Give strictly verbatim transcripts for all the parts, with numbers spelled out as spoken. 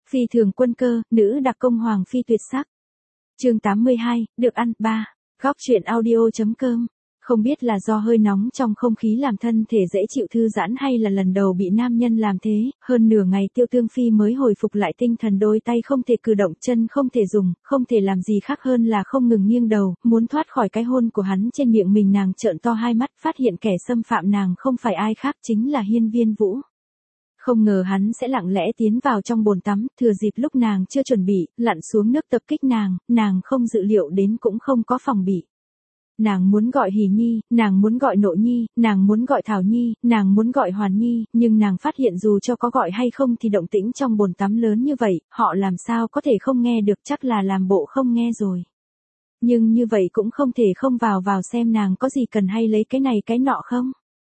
Phi thường quân cơ, nữ đặc công hoàng phi tuyệt sắc. Chương tám mươi hai, được ăn, ba. Góc truyện audio chấm com. Không biết là do hơi nóng trong không khí làm thân thể dễ chịu thư giãn hay là lần đầu bị nam nhân làm thế, hơn nửa ngày Tiêu Tương Phi mới hồi phục lại tinh thần, đôi tay không thể cử động, chân không thể dùng, không thể làm gì khác hơn là không ngừng nghiêng đầu, muốn thoát khỏi cái hôn của hắn trên miệng mình. Nàng trợn to hai mắt, phát hiện kẻ xâm phạm nàng không phải ai khác chính là Hiên Viên Vũ. Không ngờ hắn sẽ lặng lẽ tiến vào trong bồn tắm, thừa dịp lúc nàng chưa chuẩn bị, lặn xuống nước tập kích nàng, nàng không dự liệu đến cũng không có phòng bị. Nàng muốn gọi Hỉ Nhi, nàng muốn gọi Nộ Nhi, nàng muốn gọi Thảo Nhi, nàng muốn gọi Hoàn Nhi, nhưng nàng phát hiện dù cho có gọi hay không thì động tĩnh trong bồn tắm lớn như vậy, họ làm sao có thể không nghe được, chắc là làm bộ không nghe rồi. Nhưng như vậy cũng không thể không vào vào xem nàng có gì cần hay lấy cái này cái nọ không.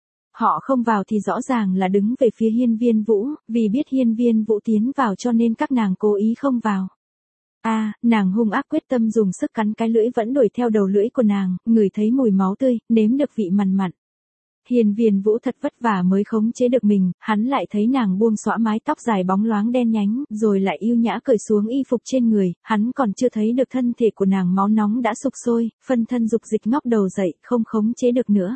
Họ không vào thì rõ ràng là đứng về phía Hiên Viên Vũ, vì biết Hiên Viên Vũ tiến vào cho nên các nàng cố ý không vào. A, à, nàng hung ác quyết tâm dùng sức cắn cái lưỡi vẫn đuổi theo đầu lưỡi của nàng, ngửi thấy mùi máu tươi, nếm được vị mặn mặn. Hiên Viên Vũ thật vất vả mới khống chế được mình, hắn lại thấy nàng buông xõa mái tóc dài bóng loáng đen nhánh, rồi lại yêu nhã cởi xuống y phục trên người, hắn còn chưa thấy được thân thể của nàng máu nóng đã sục sôi, phân thân dục dịch ngóc đầu dậy, không khống chế được nữa.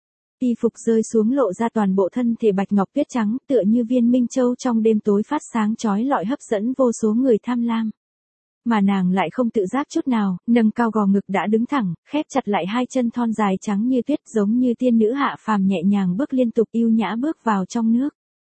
Y phục rơi xuống lộ ra toàn bộ thân thể bạch ngọc tuyết trắng, tựa như viên minh châu trong đêm tối phát sáng chói lọi hấp dẫn vô số người tham lam. Mà nàng lại không tự giác chút nào, nâng cao gò ngực đã đứng thẳng, khép chặt lại hai chân thon dài trắng như tuyết, giống như tiên nữ hạ phàm, nhẹ nhàng bước liên tục yêu nhã bước vào trong nước.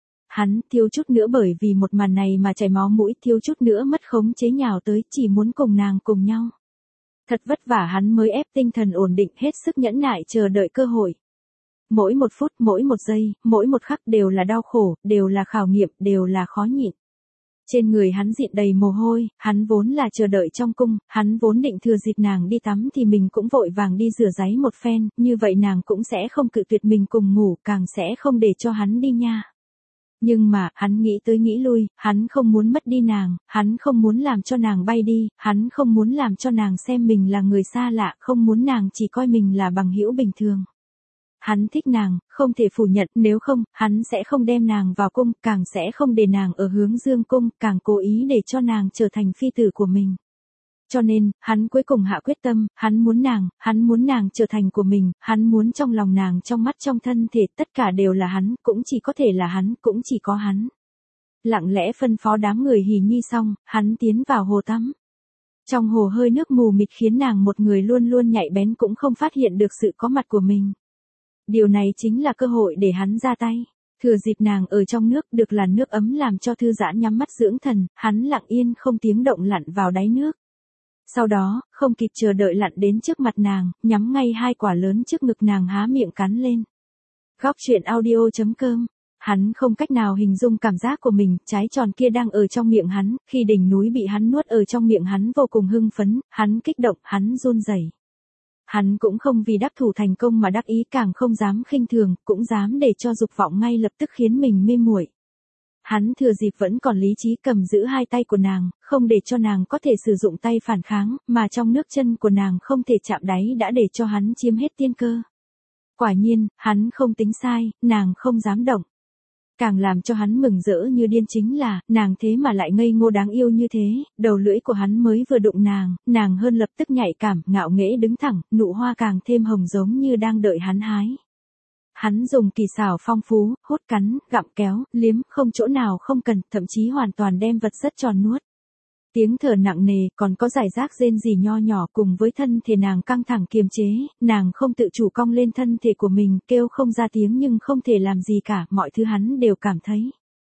Hắn thiếu chút nữa bởi vì một màn này mà chảy máu mũi, thiếu chút nữa mất khống chế nhào tới, chỉ muốn cùng nàng cùng nhau. Thật vất vả hắn mới ép tinh thần ổn định, hết sức nhẫn nại chờ đợi cơ hội. Mỗi một phút, mỗi một giây, mỗi một khắc đều là đau khổ, đều là khảo nghiệm, đều là khó nhịn. Trên người hắn dịn đầy mồ hôi, hắn vốn là chờ đợi trong cung, hắn vốn định thừa dịp nàng đi tắm thì mình cũng vội vàng đi rửa ráy một phen, như vậy nàng cũng sẽ không cự tuyệt mình cùng ngủ, càng sẽ không để cho hắn đi nha. Nhưng mà, hắn nghĩ tới nghĩ lui, hắn không muốn mất đi nàng, hắn không muốn làm cho nàng bay đi, hắn không muốn làm cho nàng xem mình là người xa lạ, không muốn nàng chỉ coi mình là bằng hữu bình thường. Hắn thích nàng, không thể phủ nhận, nếu không, hắn sẽ không đem nàng vào cung, càng sẽ không để nàng ở Hướng Dương cung, càng cố ý để cho nàng trở thành phi tử của mình. Cho nên, hắn cuối cùng hạ quyết tâm, hắn muốn nàng, hắn muốn nàng trở thành của mình, hắn muốn trong lòng nàng, trong mắt, trong thân thể, tất cả đều là hắn, cũng chỉ có thể là hắn, cũng chỉ có hắn. Lặng lẽ phân phó đám người Hỉ Nhi xong, hắn tiến vào hồ tắm. Trong hồ hơi nước mù mịt khiến nàng một người luôn luôn nhạy bén cũng không phát hiện được sự có mặt của mình. Điều này chính là cơ hội để hắn ra tay. Thừa dịp nàng ở trong nước được làn nước ấm làm cho thư giãn nhắm mắt dưỡng thần, hắn lặng yên không tiếng động lặn vào đáy nước. Sau đó, không kịp chờ đợi lặn đến trước mặt nàng, nhắm ngay hai quả lớn trước ngực nàng há miệng cắn lên. Góc truyện audio chấm com. Hắn không cách nào hình dung cảm giác của mình, trái tròn kia đang ở trong miệng hắn, khi đỉnh núi bị hắn nuốt ở trong miệng hắn vô cùng hưng phấn, hắn kích động, hắn run rẩy. Hắn cũng không vì đắc thủ thành công mà đắc ý, càng không dám khinh thường, cũng dám để cho dục vọng ngay lập tức khiến mình mê muội. Hắn thừa dịp vẫn còn lý trí cầm giữ hai tay của nàng, không để cho nàng có thể sử dụng tay phản kháng, mà trong nước chân của nàng không thể chạm đáy đã để cho hắn chiếm hết tiên cơ. Quả nhiên, hắn không tính sai, nàng không dám động. Càng làm cho hắn mừng rỡ như điên chính là, nàng thế mà lại ngây ngô đáng yêu như thế, đầu lưỡi của hắn mới vừa đụng nàng, nàng hơn lập tức nhạy cảm, ngạo nghễ đứng thẳng, nụ hoa càng thêm hồng giống như đang đợi hắn hái. Hắn dùng kỳ xảo phong phú, hút cắn, gặm kéo, liếm, không chỗ nào không cần, thậm chí hoàn toàn đem vật rất tròn nuốt. Tiếng thở nặng nề, còn có giải rác rên rỉ nho nhỏ cùng với thân thể nàng căng thẳng kiềm chế, nàng không tự chủ cong lên thân thể của mình, kêu không ra tiếng nhưng không thể làm gì cả, mọi thứ hắn đều cảm thấy.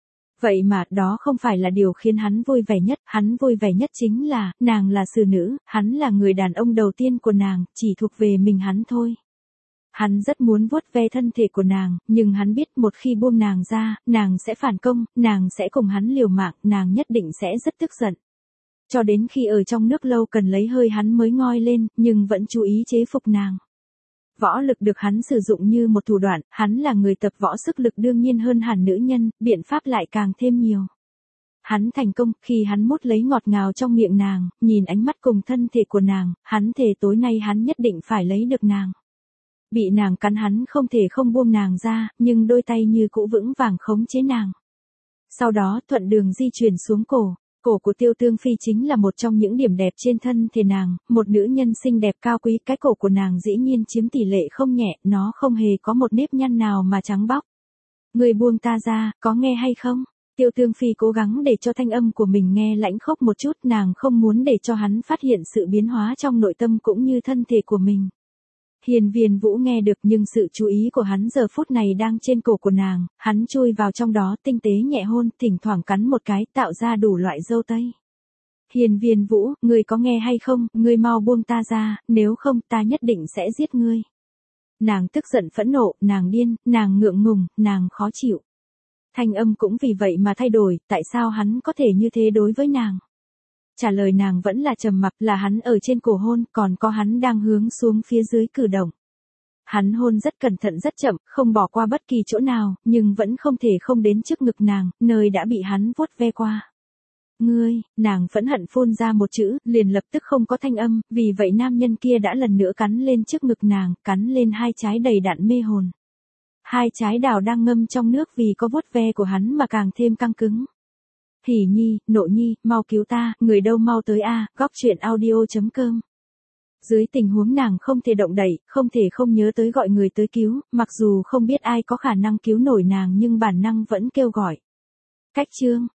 Vậy mà, đó không phải là điều khiến hắn vui vẻ nhất, hắn vui vẻ nhất chính là, nàng là xử nữ, hắn là người đàn ông đầu tiên của nàng, chỉ thuộc về mình hắn thôi. Hắn rất muốn vuốt ve thân thể của nàng, nhưng hắn biết một khi buông nàng ra, nàng sẽ phản công, nàng sẽ cùng hắn liều mạng, nàng nhất định sẽ rất tức giận. Cho đến khi ở trong nước lâu cần lấy hơi hắn mới ngoi lên, nhưng vẫn chú ý chế phục nàng. Võ lực được hắn sử dụng như một thủ đoạn, hắn là người tập võ sức lực đương nhiên hơn hẳn nữ nhân, biện pháp lại càng thêm nhiều. Hắn thành công, khi hắn mút lấy ngọt ngào trong miệng nàng, nhìn ánh mắt cùng thân thể của nàng, hắn thề tối nay hắn nhất định phải lấy được nàng. Bị nàng cắn hắn không thể không buông nàng ra, nhưng đôi tay như cũ vững vàng khống chế nàng. Sau đó thuận đường di chuyển xuống cổ. cổ của Tiêu Tương Phi chính là một trong những điểm đẹp trên thân thể nàng, một nữ nhân xinh đẹp cao quý, cái cổ của nàng dĩ nhiên chiếm tỷ lệ không nhẹ, nó không hề có một nếp nhăn nào mà trắng bóc. Người buông ta ra, có nghe hay không? Tiêu Tương Phi cố gắng để cho thanh âm của mình nghe lãnh khốc một chút, nàng không muốn để cho hắn phát hiện sự biến hóa trong nội tâm cũng như thân thể của mình. Hiên Viên Vũ nghe được nhưng sự chú ý của hắn giờ phút này đang trên cổ của nàng, hắn chui vào trong đó tinh tế nhẹ hôn, thỉnh thoảng cắn một cái tạo ra đủ loại dâu tây. Hiên Viên Vũ, ngươi có nghe hay không, ngươi mau buông ta ra, nếu không ta nhất định sẽ giết ngươi. Nàng tức giận phẫn nộ, nàng điên, nàng ngượng ngùng, nàng khó chịu. Thanh âm cũng vì vậy mà thay đổi, tại sao hắn có thể như thế đối với nàng? Trả lời nàng vẫn là trầm mặc, là hắn ở trên cổ hôn, còn có hắn đang hướng xuống phía dưới cử động. Hắn hôn rất cẩn thận rất chậm, không bỏ qua bất kỳ chỗ nào, nhưng vẫn không thể không đến trước ngực nàng, nơi đã bị hắn vuốt ve qua. Ngươi, nàng phẫn hận phun ra một chữ, liền lập tức không có thanh âm, vì vậy nam nhân kia đã lần nữa cắn lên trước ngực nàng, cắn lên hai trái đầy đặn mê hồn. Hai trái đào đang ngâm trong nước vì có vuốt ve của hắn mà càng thêm căng cứng. Hỉ nhi, nộ nhi, mau cứu ta, người đâu mau tới a, góc truyện audio chấm com. Dưới tình huống nàng không thể động đậy, không thể không nhớ tới gọi người tới cứu, mặc dù không biết ai có khả năng cứu nổi nàng nhưng bản năng vẫn kêu gọi. Cách chương